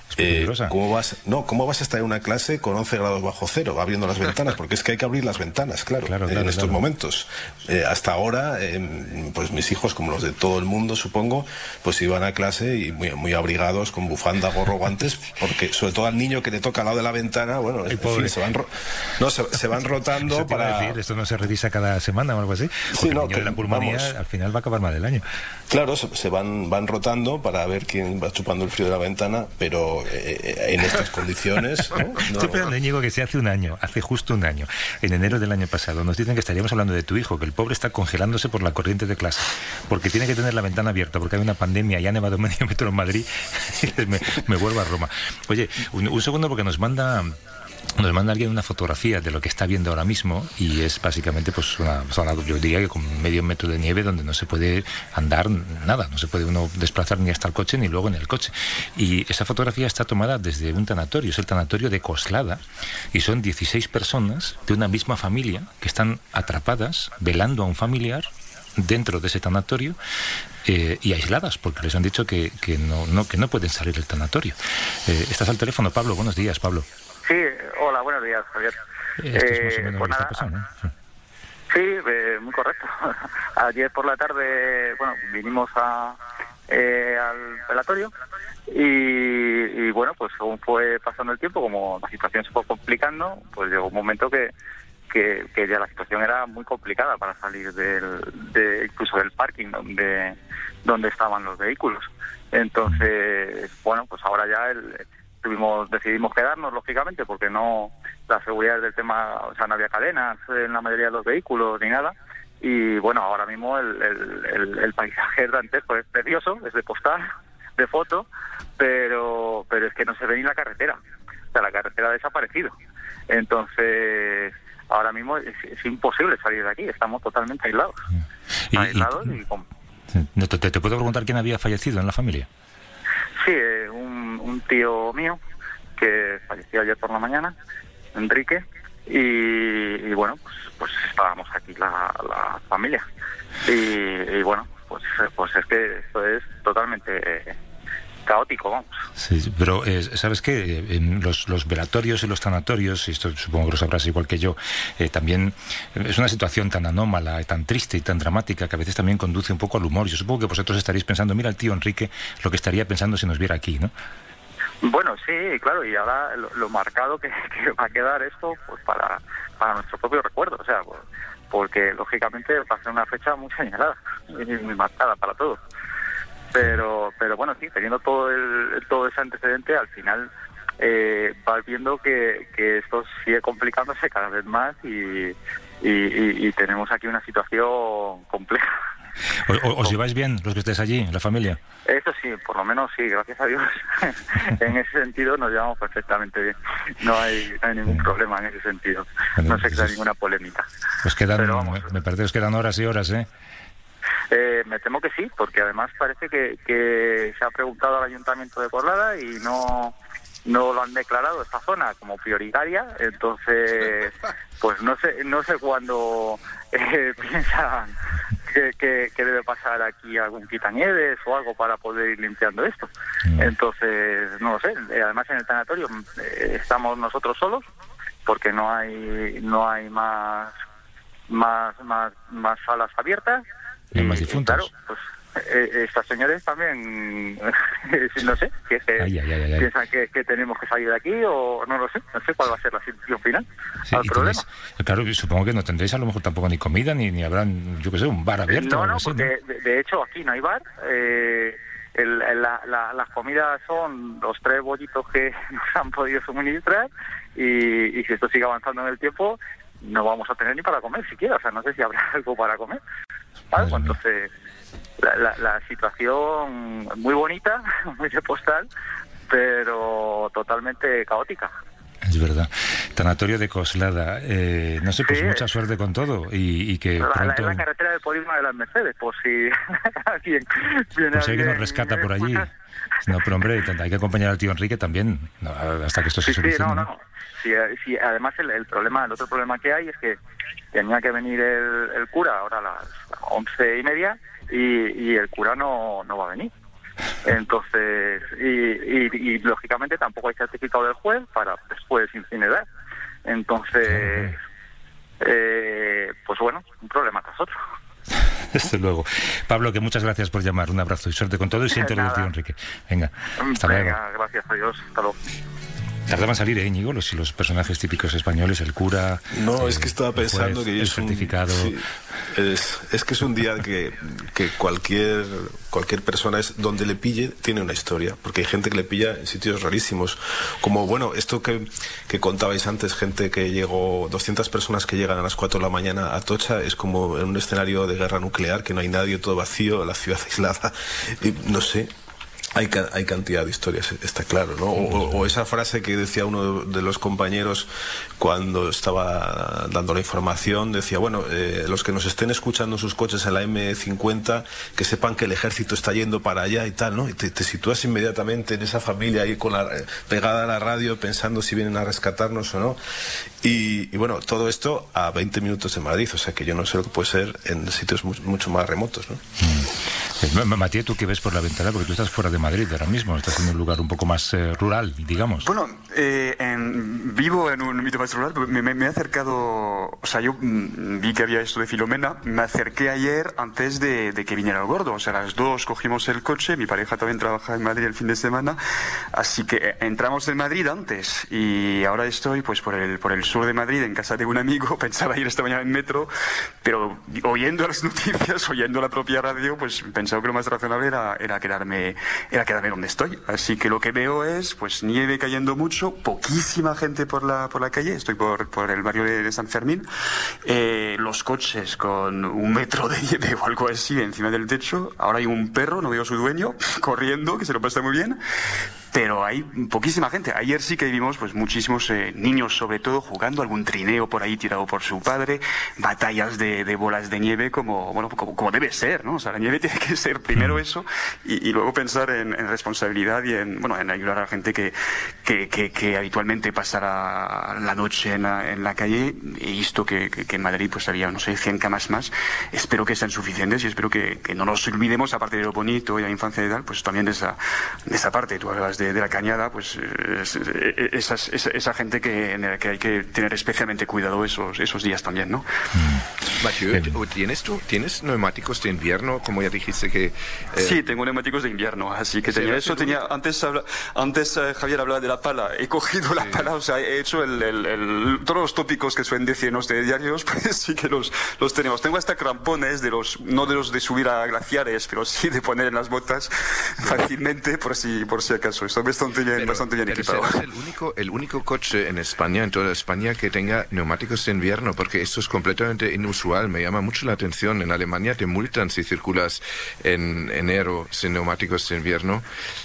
¿Cómo vas a estar en una clase con 11 grados bajo cero abriendo las ventanas? Porque es que hay que abrir las ventanas, claro, en estos momentos. Hasta ahora, pues mis hijos, como los de todo el mundo, supongo, pues iban a clase y muy abrigados, con bufanda, gorro, guantes, porque sobre todo al niño que le toca al lado de la ventana, bueno, en fin, se van rotando para... Decir, esto no se revisa cada semana o algo así. Sí, no, el niño de la pulmonía al final va a acabar mal el año. Claro, se van rotando para ver quién va chupando el frío de la ventana, pero en estas condiciones... Estoy pensando, Íñigo, que si hace justo un año, en enero del año pasado, nos dicen que estaríamos hablando de tu hijo, que el pobre está congelándose por la corriente de clase, porque tiene que tener la ventana abierta, porque hay una pandemia y ha nevado medio metro en Madrid, y me vuelvo a Roma. Oye, un segundo, porque nos manda alguien una fotografía de lo que está viendo ahora mismo, y es básicamente pues una zona, yo diría que con medio metro de nieve, donde no se puede andar nada, no se puede uno desplazar ni hasta el coche ni luego en el coche. Y esa fotografía está tomada desde un tanatorio, es el tanatorio de Coslada, y son 16 personas de una misma familia que están atrapadas velando a un familiar dentro de ese tanatorio, y aisladas, porque les han dicho que no pueden salir del tanatorio. Estás al teléfono, Pablo. Buenos días, Pablo. Sí, hola, buenos días, Javier. Esto es más o menos pues lo que está pasando, ¿no? Sí, muy correcto. Ayer por la tarde, vinimos al velatorio y bueno, pues según fue pasando el tiempo, como la situación se fue complicando, pues llegó un momento que ya la situación era muy complicada para salir incluso del parking donde estaban los vehículos. Entonces, bueno, pues ahora ya decidimos quedarnos, lógicamente, porque la seguridad del tema, o sea, no había cadenas en la mayoría de los vehículos ni nada. Y bueno, ahora mismo el paisaje dantesco, es precioso, es de postal, de foto, pero es que no se ve ni la carretera. O sea, la carretera ha desaparecido. Entonces, ahora mismo es imposible salir de aquí, estamos totalmente aislados. ¿Te puedo preguntar quién había fallecido en la familia? Sí, un tío mío que falleció ayer por la mañana, Enrique, y bueno, pues estábamos aquí la familia. Y bueno, pues es que esto es totalmente caótico, vamos. Sí, pero ¿sabes qué? En los velatorios y los tanatorios, y esto supongo que lo sabrás igual que yo, también es una situación tan anómala, tan triste y tan dramática, que a veces también conduce un poco al humor. Yo supongo que vosotros estaréis pensando, mira el tío Enrique, lo que estaría pensando si nos viera aquí, ¿no? Bueno, sí, claro, y ahora lo marcado que va a quedar esto, pues para nuestro propio recuerdo, o sea, porque lógicamente va a ser una fecha muy señalada y muy marcada para todos. Pero bueno, sí, teniendo todo ese antecedente, al final vas viendo que esto sigue complicándose cada vez más y tenemos aquí una situación compleja. ¿Os lleváis bien los que estáis allí, la familia? Eso sí, por lo menos sí, gracias a Dios. En ese sentido nos llevamos perfectamente bien. No hay ningún problema en ese sentido. No se crea ninguna polémica. Pues me parece que os quedan horas y horas, ¿eh? Me temo que sí, porque además parece que se ha preguntado al Ayuntamiento de Coslada y no lo han declarado esta zona como prioritaria. Entonces, pues no sé cuándo piensan que debe pasar aquí algún quitanieves o algo para poder ir limpiando esto. Entonces, no lo sé. Además, en el tanatorio estamos nosotros solos, porque no hay más salas abiertas. Y más difuntos. Claro, pues estas señores también, no sé, piensan que tenemos que salir de aquí o no lo sé, no sé cuál va a ser la situación final al problema. Claro, supongo que no tendréis a lo mejor tampoco ni comida, ni habrán, yo qué sé, un bar abierto. No, porque de hecho aquí no hay bar. Las comidas son los 3 bollitos que nos han podido suministrar y si esto sigue avanzando en el tiempo no vamos a tener ni para comer siquiera, o sea, no sé si habrá algo para comer. ¿Algo? Entonces, la situación muy bonita, muy de postal, pero totalmente caótica. Es verdad. Tanatorio de Coslada. No sé, pues mucha suerte con todo y que pronto... La carretera del Polígono de las Mercedes, por si alguien viene pues alguien nos rescata por allí. No, pero hombre, hay que acompañar al tío Enrique también, hasta que esto se solucione. No. Sí, además el otro problema que hay es que tenía que venir el cura ahora a las 11:30 y el cura no va a venir. Entonces, y lógicamente tampoco hay certificado del juez para después incinerar. Entonces, pues bueno, un problema tras otro. Desde luego. Pablo, que muchas gracias por llamar. Un abrazo y suerte con todo. Y siento lo del tío Enrique. Venga, hasta luego. Gracias a Dios. Hasta luego. Tardaban en salir, Íñigo, los personajes típicos españoles, el cura... No, es que estaba pensando que el certificado... Sí, es que es un día que cualquier persona, es donde le pille, tiene una historia. Porque hay gente que le pilla en sitios rarísimos. Como, bueno, esto que contabais antes, gente que llegó... 200 personas que llegan a las 4 de la mañana a Atocha, es como en un escenario de guerra nuclear, que no hay nadie, todo vacío, la ciudad aislada. Y no sé... Hay cantidad de historias, está claro, ¿no? O esa frase que decía uno de los compañeros cuando estaba dando la información, decía, bueno, los que nos estén escuchando en sus coches en la M50, que sepan que el ejército está yendo para allá y tal, ¿no? Y te sitúas inmediatamente en esa familia ahí pegada a la radio pensando si vienen a rescatarnos o no. Y bueno, todo esto a 20 minutos de Madrid, o sea que yo no sé lo que puede ser en sitios mucho más remotos, ¿no? Matías, ¿tú qué ves por la ventana? Porque tú estás fuera de Madrid ahora mismo, estás en un lugar un poco más rural, digamos. Bueno, vivo en un sitio más rural, me he acercado, o sea, yo vi que había esto de Filomena, me acerqué ayer antes de que viniera el gordo, o sea, a las 2 cogimos el coche, mi pareja también trabaja en Madrid el fin de semana, así que entramos en Madrid antes y ahora estoy pues por el sur de Madrid en casa de un amigo, pensaba ir esta mañana en metro, pero oyendo las noticias, oyendo la propia radio, pues pensaba que lo más razonable era quedarme donde estoy. Así que lo que veo es pues nieve cayendo mucho, poquísima gente por la calle, estoy por el barrio de San Fermín, los coches con 1 metro de nieve o algo así encima del techo, ahora hay un perro, no veo su dueño, corriendo, que se lo pasa muy bien, pero hay poquísima gente. Ayer sí que vimos pues muchísimos niños sobre todo jugando, algún trineo por ahí tirado por su padre, batallas de bolas de nieve como debe ser, ¿no? O sea, la nieve tiene que ser primero eso y luego pensar en responsabilidad y en ayudar a la gente que habitualmente pasará la noche en la calle. He visto que en Madrid pues había, no sé, 100 camas más. Espero que sean suficientes y espero que no nos olvidemos, aparte de lo bonito y la infancia y tal, pues también de esa parte. Tú hablas de la cañada, pues esa gente en la que hay que tener especialmente cuidado esos días también, ¿no? Mathieu, ¿tienes neumáticos de invierno, como ya dijiste que...? Sí, tengo neumáticos de invierno, así que antes Javier hablaba de la pala, he cogido la pala, o sea, he hecho todos los tópicos que suelen decir en los diarios, pues sí que los tenemos. Tengo hasta crampones, no de los de subir a glaciares, pero sí de poner en las botas fácilmente, por si acaso. Estoy bastante bien equipado. Serás el único coche en España, en toda España, que tenga neumáticos de invierno, porque esto es completamente inusual, me llama mucho la atención. En Alemania te multan si circulas en enero sin neumáticos de invierno.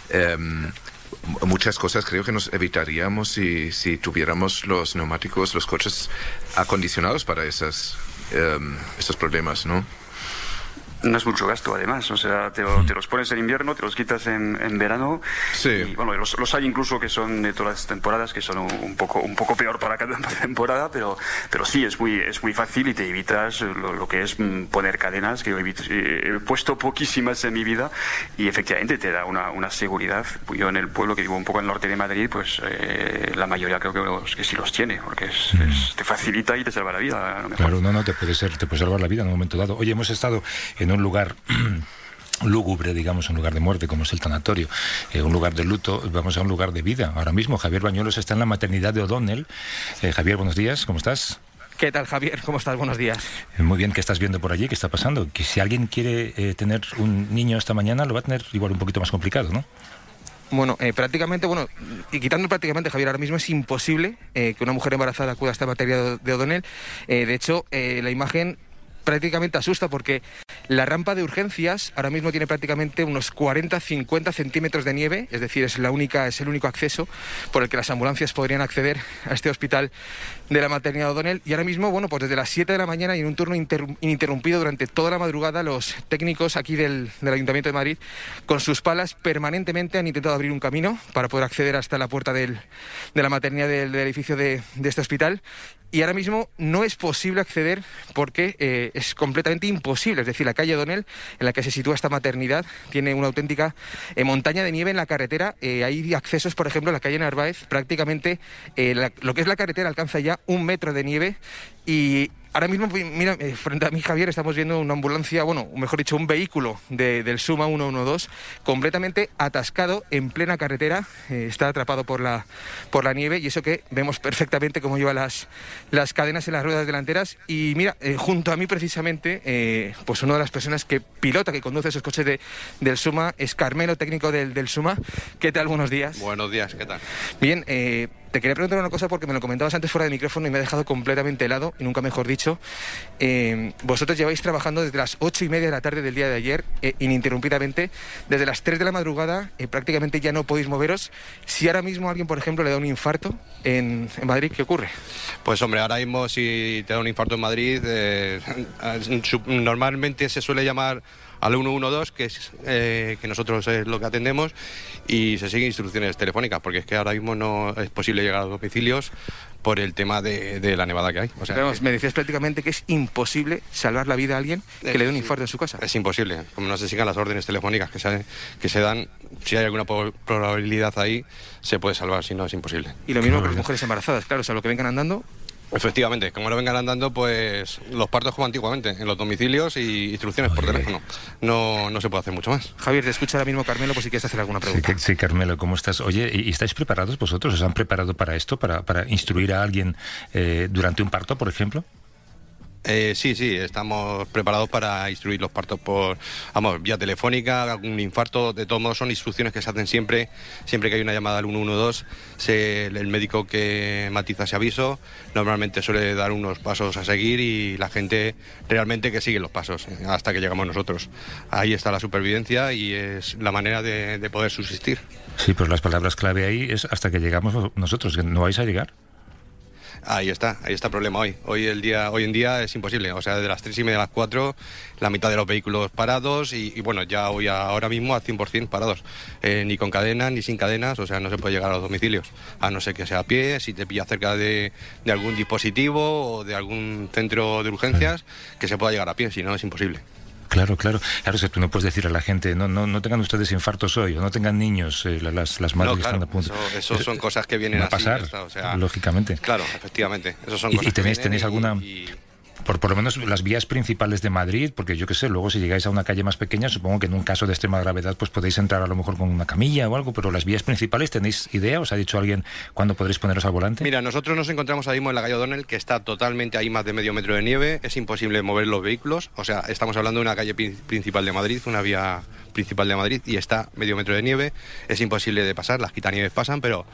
Muchas cosas creo que nos evitaríamos si tuviéramos los neumáticos, los coches acondicionados para esos problemas, ¿no? No es mucho gasto, además, o sea, te los pones en invierno, te los quitas en verano. Sí. Y bueno, los hay incluso que son de todas las temporadas, que son un poco peor para cada temporada, pero sí, es muy fácil y te evitas lo que es poner cadenas, que yo he puesto poquísimas en mi vida y efectivamente te da una seguridad. Yo en el pueblo que vivo un poco al norte de Madrid, pues la mayoría creo que sí los tiene, porque te facilita y te salva la vida. Claro, te puede salvar la vida en un momento dado. Oye, hemos estado en un lugar lúgubre, digamos, un lugar de muerte como es el tanatorio, un lugar de luto, vamos a un lugar de vida. Ahora mismo Javier Bañuelos está en la maternidad de O'Donnell. Javier, buenos días, ¿cómo estás? ¿Qué tal, Javier? ¿Cómo estás? Buenos días. Muy bien, ¿qué estás viendo por allí? ¿Qué está pasando? Que si alguien quiere tener un niño esta mañana lo va a tener igual un poquito más complicado, ¿no? Bueno, y quitando prácticamente, Javier, ahora mismo es imposible que una mujer embarazada acuda a esta maternidad de O'Donnell. De hecho, la imagen prácticamente asusta porque la rampa de urgencias ahora mismo tiene prácticamente unos 40-50 centímetros de nieve, es decir, es el único acceso por el que las ambulancias podrían acceder a este hospital de la maternidad de O'Donnell. Y ahora mismo, bueno, pues desde las 7 de la mañana y en un turno ininterrumpido durante toda la madrugada, los técnicos aquí del Ayuntamiento de Madrid, con sus palas, permanentemente han intentado abrir un camino para poder acceder hasta la puerta de la maternidad del edificio de este hospital. Y ahora mismo no es posible acceder porque es completamente imposible. Es decir, la calle O'Donnell, en la que se sitúa esta maternidad, tiene una auténtica montaña de nieve en la carretera. Hay accesos, por ejemplo, en la calle Narváez, prácticamente lo que es la carretera alcanza ya 1 metro de nieve. Y ahora mismo, mira, frente a mí, Javier, estamos viendo una ambulancia, bueno, mejor dicho, un vehículo del SUMA 112, completamente atascado en plena carretera. Está atrapado por la nieve, y eso que vemos perfectamente cómo lleva las cadenas en las ruedas delanteras. Y mira, junto a mí precisamente, pues una de las personas que conduce esos coches del SUMA es Carmelo, técnico del SUMA. ¿Qué tal? Buenos días. Buenos días, ¿qué tal? Bien, te quería preguntar una cosa porque me lo comentabas antes fuera de micrófono y me ha dejado completamente helado, y nunca mejor dicho. Vosotros lleváis trabajando desde las 8:30 de la tarde del día de ayer, ininterrumpidamente, desde las 3 de la madrugada, prácticamente ya no podéis moveros. Si ahora mismo a alguien, por ejemplo, le da un infarto en Madrid, ¿qué ocurre? Pues hombre, ahora mismo si te da un infarto en Madrid, normalmente se suele llamar al 112, que es que nosotros es lo que atendemos, y se siguen instrucciones telefónicas, porque es que ahora mismo no es posible llegar a los domicilios por el tema de la nevada que hay. O sea, me decías prácticamente que es imposible salvar la vida a alguien que le dé un infarto en su casa. Es imposible, como no se sigan las órdenes telefónicas que se dan, si hay alguna probabilidad ahí, se puede salvar, si no es imposible. Y lo mismo con las mujeres embarazadas, claro, o sea, lo que vengan andando. Efectivamente, como no vengan andando, pues los partos como antiguamente, en los domicilios y instrucciones por teléfono. No se puede hacer mucho más. Javier, te escucha ahora mismo Carmelo, por si quieres hacer alguna pregunta. Sí, Carmelo, ¿cómo estás? Oye, ¿y estáis preparados vosotros? ¿Os han preparado para esto? ¿Para instruir a alguien durante un parto, por ejemplo? Sí, estamos preparados para instruir los partos por vía telefónica, algún infarto. De todos modos son instrucciones que se hacen siempre que hay una llamada al 112, el médico que matiza ese aviso normalmente suele dar unos pasos a seguir, y la gente realmente que sigue los pasos hasta que llegamos nosotros. Ahí está la supervivencia y es la manera de poder subsistir. Sí, pues las palabras clave ahí es hasta que llegamos nosotros, que no vais a llegar. Ahí está el problema hoy. Hoy en día es imposible. O sea, desde las 3:30 a las 4, la mitad de los vehículos parados y bueno, ya hoy ahora mismo al 100% parados. Ni con cadenas ni sin cadenas, o sea, no se puede llegar a los domicilios. A no ser que sea a pie, si te pilla cerca de algún dispositivo o de algún centro de urgencias, que se pueda llegar a pie, si no es imposible. Claro, o sea, tú no puedes decir a la gente, no tengan ustedes infartos hoy, o no tengan niños, las madres están a punto. Eso son cosas que vienen a pasar, o sea, lógicamente. Claro, efectivamente. Eso son cosas. ¿Y tenéis alguna...? Por lo menos las vías principales de Madrid, porque yo qué sé, luego si llegáis a una calle más pequeña, supongo que en un caso de extrema gravedad pues podéis entrar a lo mejor con una camilla o algo, pero las vías principales, ¿tenéis idea? ¿Os ha dicho alguien cuándo podréis poneros al volante? Mira, nosotros nos encontramos ahora mismo en la calle O'Donnell, que está totalmente ahí, más de medio metro de nieve, es imposible mover los vehículos, o sea, estamos hablando de una calle principal de Madrid, una vía principal de Madrid, y está medio metro de nieve, es imposible de pasar, las quitanieves pasan, pero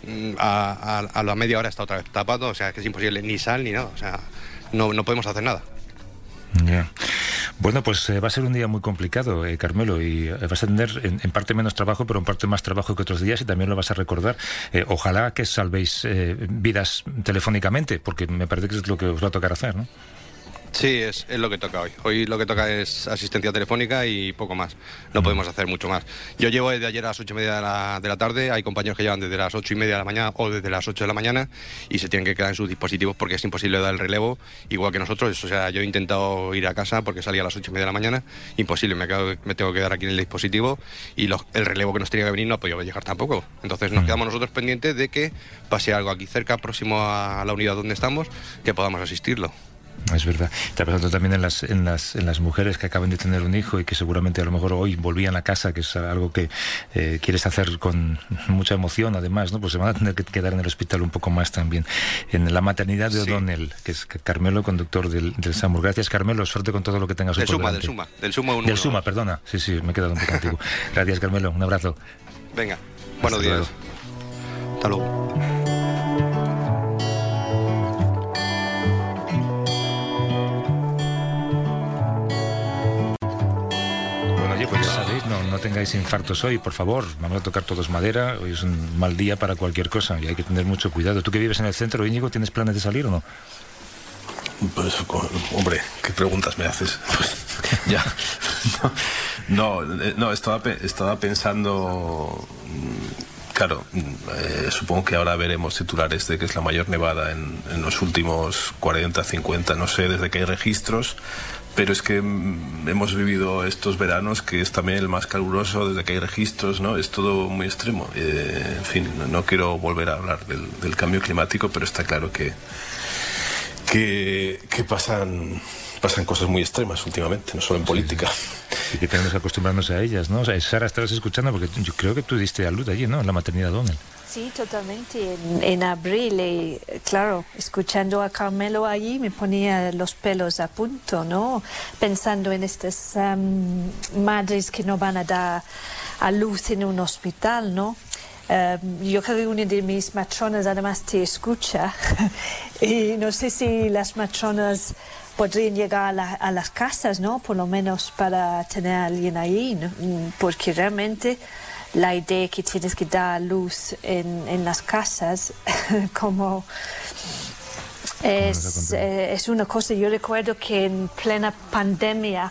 a la media hora está otra vez tapado, o sea, que es imposible, ni sal ni nada, o sea, no podemos hacer nada. Yeah. Bueno, pues va a ser un día muy complicado, Carmelo, y vas a tener en parte menos trabajo, pero en parte más trabajo que otros días, y también lo vas a recordar. Ojalá que salvéis vidas telefónicamente, porque me parece que es lo que os va a tocar hacer, ¿no? Sí, es lo que toca hoy. Hoy lo que toca es asistencia telefónica y poco más. No podemos hacer mucho más. Yo llevo desde ayer a las 8:30 de la tarde. Hay compañeros que llevan desde las 8:30 de la mañana o desde las 8 de la mañana y se tienen que quedar en sus dispositivos porque es imposible dar el relevo, igual que nosotros. O sea, yo he intentado ir a casa porque salía a las 8:30 de la mañana. Imposible, me tengo que quedar aquí en el dispositivo y el relevo que nos tenía que venir no ha podido llegar tampoco. Entonces nos quedamos nosotros pendientes de que pase algo aquí cerca, próximo a la unidad donde estamos, que podamos asistirlo. Es verdad. Está pasando también en las mujeres que acaban de tener un hijo y que seguramente a lo mejor hoy volvían a casa, que es algo que quieres hacer con mucha emoción, además, ¿no? Pues se van a tener que quedar en el hospital un poco más también. En la maternidad de O'Donnell, que es Carmelo, conductor del SAMUR. Gracias, Carmelo. Suerte con todo lo que tengas hoy por delante. Del SUMA, perdona. Sí, me he quedado un poco antiguo. Gracias, Carmelo. Un abrazo. Venga. Buenos días. Hasta luego. Pues ya sabéis, no tengáis infartos hoy, por favor. Vamos a tocar todos madera. Hoy es un mal día para cualquier cosa y hay que tener mucho cuidado. ¿Tú que vives en el centro, Íñigo, tienes planes de salir o no? Pues, hombre, ¿qué preguntas me haces? Pues, ya. No, estaba pensando... claro, supongo que ahora veremos titulares de que es la mayor nevada en los últimos 40, 50, no sé, desde que hay registros. Pero es que hemos vivido estos veranos que es también el más caluroso desde que hay registros, ¿no? Es todo muy extremo. En fin, no quiero volver a hablar del cambio climático, pero está claro que pasan cosas muy extremas últimamente, no solo en política. Y que tenemos que acostumbrarnos a ellas, ¿no? O sea, Sara, estabas escuchando, porque yo creo que tú diste a luz allí, ¿no? En la maternidad O'Donnell. Sí, totalmente. En abril, y claro, escuchando a Carmelo allí me ponía los pelos a punto, ¿no? Pensando en estas madres que no van a dar a luz en un hospital, ¿no? Yo creo que una de mis matronas además te escucha y no sé si las matronas podrían llegar a las casas, ¿no? Por lo menos para tener a alguien ahí, ¿no? Porque realmente la idea que tienes que dar luz en las casas como es una cosa. Yo recuerdo que en plena pandemia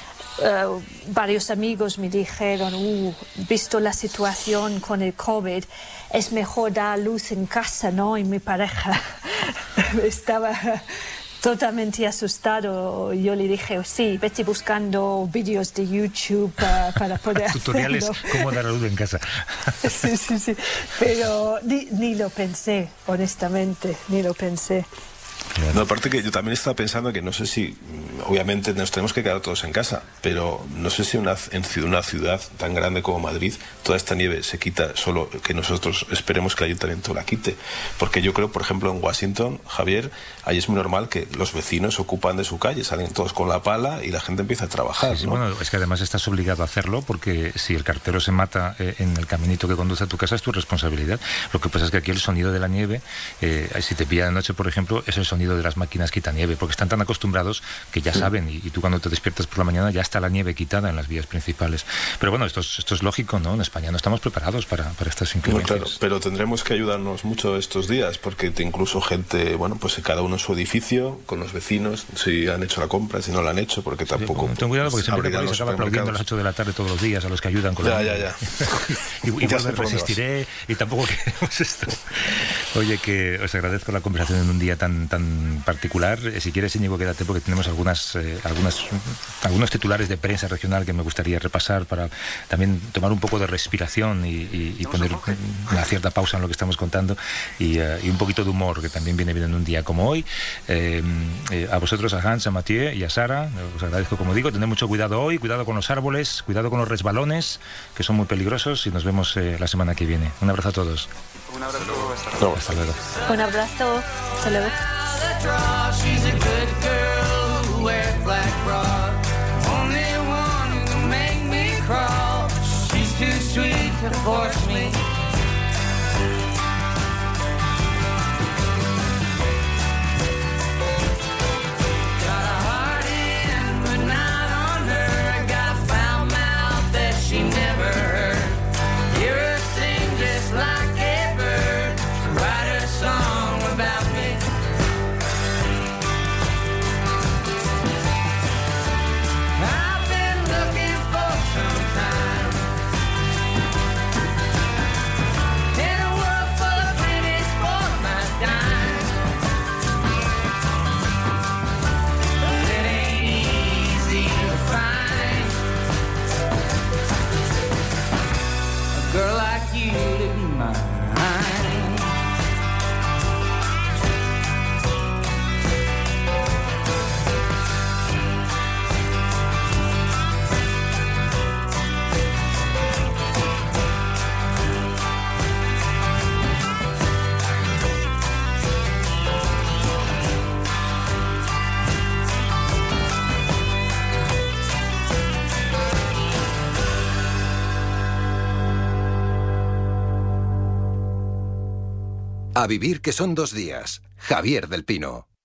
varios amigos me dijeron, visto la situación con el COVID, es mejor dar luz en casa, ¿no? Y mi pareja estaba totalmente asustado. Yo le dije, sí, vete buscando vídeos de YouTube para poder tutoriales hacerlo. Cómo dar a luz en casa. Sí. Pero ni lo pensé, honestamente, ni lo pensé. No, aparte que yo también estaba pensando que no sé si, obviamente nos tenemos que quedar todos en casa, pero no sé si en una ciudad tan grande como Madrid toda esta nieve se quita, solo que nosotros esperemos que el ayuntamiento la quite, porque yo creo, por ejemplo, en Washington, Javier, ahí es muy normal que los vecinos ocupan de su calle, salen todos con la pala y la gente empieza a trabajar, sí, ¿no? Bueno, es que además estás obligado a hacerlo porque si el cartero se mata en el caminito que conduce a tu casa es tu responsabilidad. Lo que pasa es que aquí el sonido de la nieve, si te pilla de noche, por ejemplo, es el sonido de las máquinas quitanieve, porque están tan acostumbrados que ya saben, y tú cuando te despiertas por la mañana ya está la nieve quitada en las vías principales. Pero bueno, esto es lógico, ¿no? En España no estamos preparados para estas inclemencias. No, claro, pero tendremos que ayudarnos mucho estos días, porque incluso gente, bueno, pues cada uno en su edificio, con los vecinos, si han hecho la compra, si no la han hecho, porque tampoco... Ten cuidado, porque siempre se acaba aplaudiendo a las 8 de la tarde todos los días a los que ayudan con la nieve. Igual me resistiré y tampoco queremos esto. Oye, que os agradezco la conversación en un día tan particular. Si quieres, Íñigo, quédate porque tenemos algunos titulares de prensa regional que me gustaría repasar para también tomar un poco de respiración y poner una cierta pausa en lo que estamos contando y un poquito de humor, que también viene bien en un día como hoy. A vosotros, a Hans, a Mathieu y a Sara, os agradezco, como digo. Tened mucho cuidado hoy, cuidado con los árboles, cuidado con los resbalones, que son muy peligrosos, y nos vemos la semana que viene. Un abrazo a todos. Un abrazo. Hasta luego. Un abrazo. Hasta luego. She's a good girl who wears black bra. Only one who can make me crawl. She's too sweet to force me. Got a heart in, but not on her. Got a foul mouth that she never heard. Hear her sing just like a bird. Write her song about me. Girl like you to be mine. A vivir que son 2 días. Javier del Pino.